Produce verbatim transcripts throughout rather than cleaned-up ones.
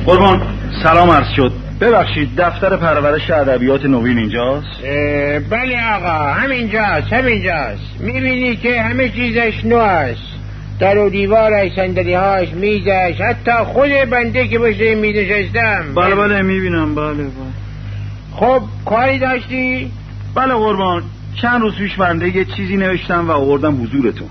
قربان سلام عرض شد. ببخشید دفتر پرورش ادبیات نوین اینجاست؟ بله آقا، همینجاست همینجاست. میبینی که همه چیزش نو است، در و دیوارش، صندلی‌هاش، میزش، حتی خود بنده که باشه می نشستم. بله بله میبینم. بله بله. خب کاری داشتی؟ بله قربان، چند روز پیش بنده یه چیزی نوشتم و آوردم حضورتون.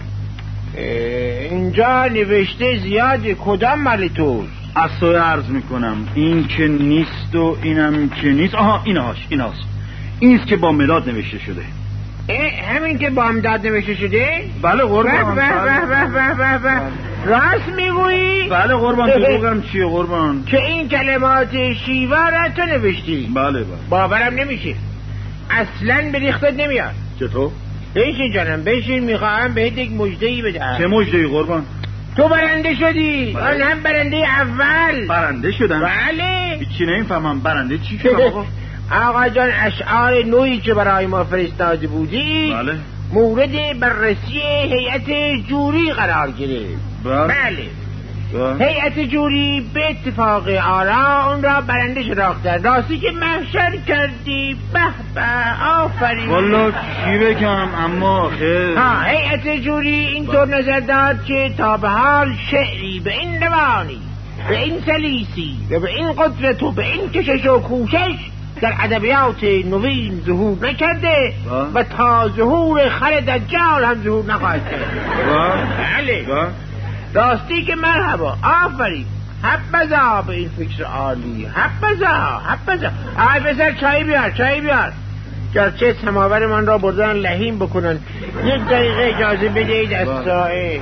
اینجا نوشته زیاده، کدام مال توست؟ از سوی عرض میکنم، این که نیست و اینم که نیست. آها اینهاش اینهاست. اینست که با مداد نوشته شده. همین که با مداد نوشته شده؟ بله قربان. به به به به به به. راست میگویی؟ بله قربان. دروغم چیه قربان؟ که این کلمات شیوا را تو نوشتی؟ بله بله. باورم نمیشه، اصلا به ریختت نمیاد. چطور؟ بشین جانم بشین، میخواهم بهت یک مژده‌ای بدم. چه مژده‌ای قربان؟ تو برنده شدی. بله. آن هم برنده اول. برنده شدم؟ بله. هیچی نمیفهمم. برنده چی شدم آقا؟ آقا جان اشعار نوعی که برای ما فرستاده بودی بله مورد بررسی هیئت جوری قرار گرفت. بله, بله. بله. هیئت جوری به اتفاق آرا اون را برنده شناختن. راستی که محشر کردی. به به آفرین. والا چی بگم، اما خیر. ها هیئت جوری اینطور نظر داد که تا به حال شعری به این روانی، به این سلیسی و به این قدرت و به این کشش و کوشش در ادبیات نوین ظهور نکرده و تا ظهور خر دجال هم ظهور نخواهد کرد. بله. راستی که مرحبا، آفرین، حبذا به این فکر عالی، حبذا حبذا. آی پسر چای بیار چای بیار. گرچه سماور من را بردن لحیم بکنن، یک دقیقه اجازه بدهید از سایه.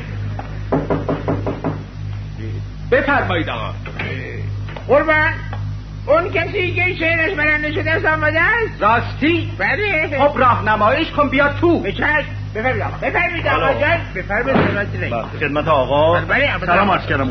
بفرمایید آقا. قربان، اون کسی که شعرش برنده شده است آمده است؟ راستی؟ بله. خب راهنماییش کن بیاد تو. بچشم. بفرمایید آقا، بفرمایید آقا جان، بفرمایید. خدمت آقا. بله سلام عرض کردم.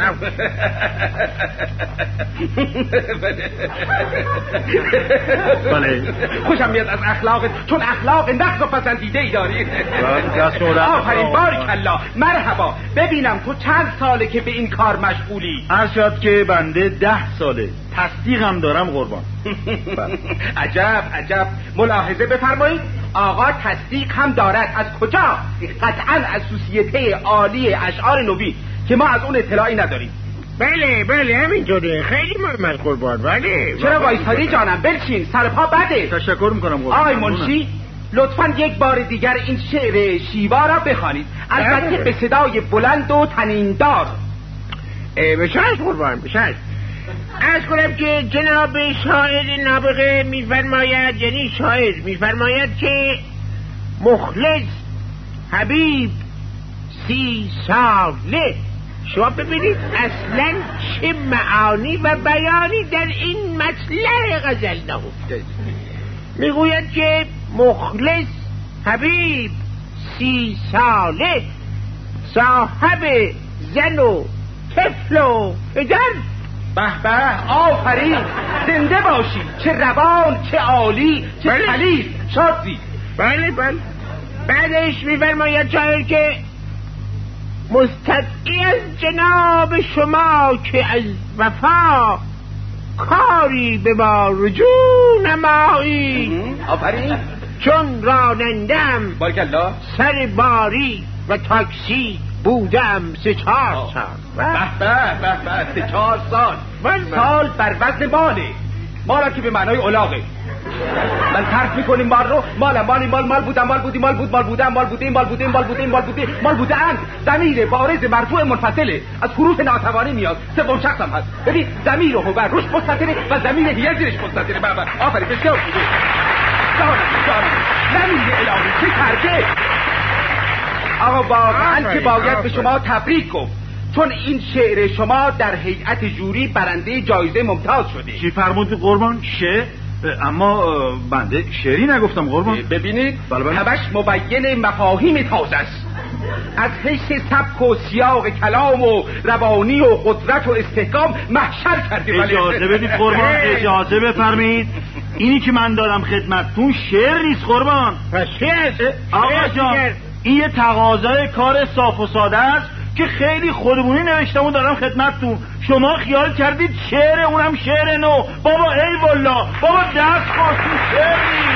بله. خوشم میاد از اخلاقت، چون اخلاق نقص و پسندیده ای داری. آفرین بارکالله. مرحبا. ببینم تو چند ساله که به این کار مشغولی؟ عرض شد که بنده ده ساله. تصدیقم دارم قربان. عجب عجب. ملاحظه بفرمایید، آقا تصدیق هم دارد. از کجا؟ قطعا از سوسیته عالی اشعار نوین که ما از اون اطلاعی نداریم. بله بله همینطوره. خیلی مهمت قربان. بله. چرا وایسادی جانم؟ بلچین، سرپا بده. تشکر میکنم قربان. آقای منشی لطفاً یک بار دیگر این شعر شیوا را بخوانید، البته به صدای بلند و طنین‌دار. بشاش قربان بشاش. از کنم که جناب شاعر نابغه میفرماید، یعنی شاعر میفرماید که مخلص حبیب سی ساله. شما ببینید اصلا چه معانی و بیانی در این مطلع غزل نهفته. میگوید که مخلص حبیب سی ساله، صاحب زن و طفل و پدر. به به آفرین، زنده باشی. چه روان، چه عالی، چه خلیف. شادی. بله بله. بعدش میفرماید شاعر که مستدعی از جناب شما که از وفا کاری به ما رجوع نمایی. آفرین. چون رانندم بارکالله سر باری و تاکسی بودم سه چهار سال. به به به به سه چهار سال. سال بر وزن ماله. مالا که به معنای علاقه. من طرف میکنیم مال رو، مال مالی مال مال بودم مال بودی مال بود مال بودم مال بودیم مال بودیم مال بودیم مال بودیم مال بودن. ضمیر بارز مرفوع منفصله، از حروف ناتوانی میاد. سوم شخص هم هست. ببین ضمیر هوبر روش مستتره و ضمیر هی زیرش مستتره. بابا آفرین بسیار خوبه. جانم جانم ضمیر الهی چه کرده. آقا واقعا که باید به شما تبریک گفت، چون این شعر شما در هیئت جوری برنده جایزه ممتاز شده. چی فرمودی قربان؟ شعر؟ اما بنده شعری نگفتم قربان. ببینید همش مبین مفاهیم تازه است. از حیث سبک و سیاق کلام و روانی و قدرت و استحکام محشر کرده. اجازه بدید قربان، اجازه بفرمایید. اینی که من دارم خدمتتون شعر نیست قربان. پس چی است؟ آقا جان این یه تقاضای کار صاف و ساده است که خیلی خودمونی نوشتم و دارم خدمتتون. شما خیال کردید شعر اونم شعر نو. بابا ای والله بابا دست خواستون شعری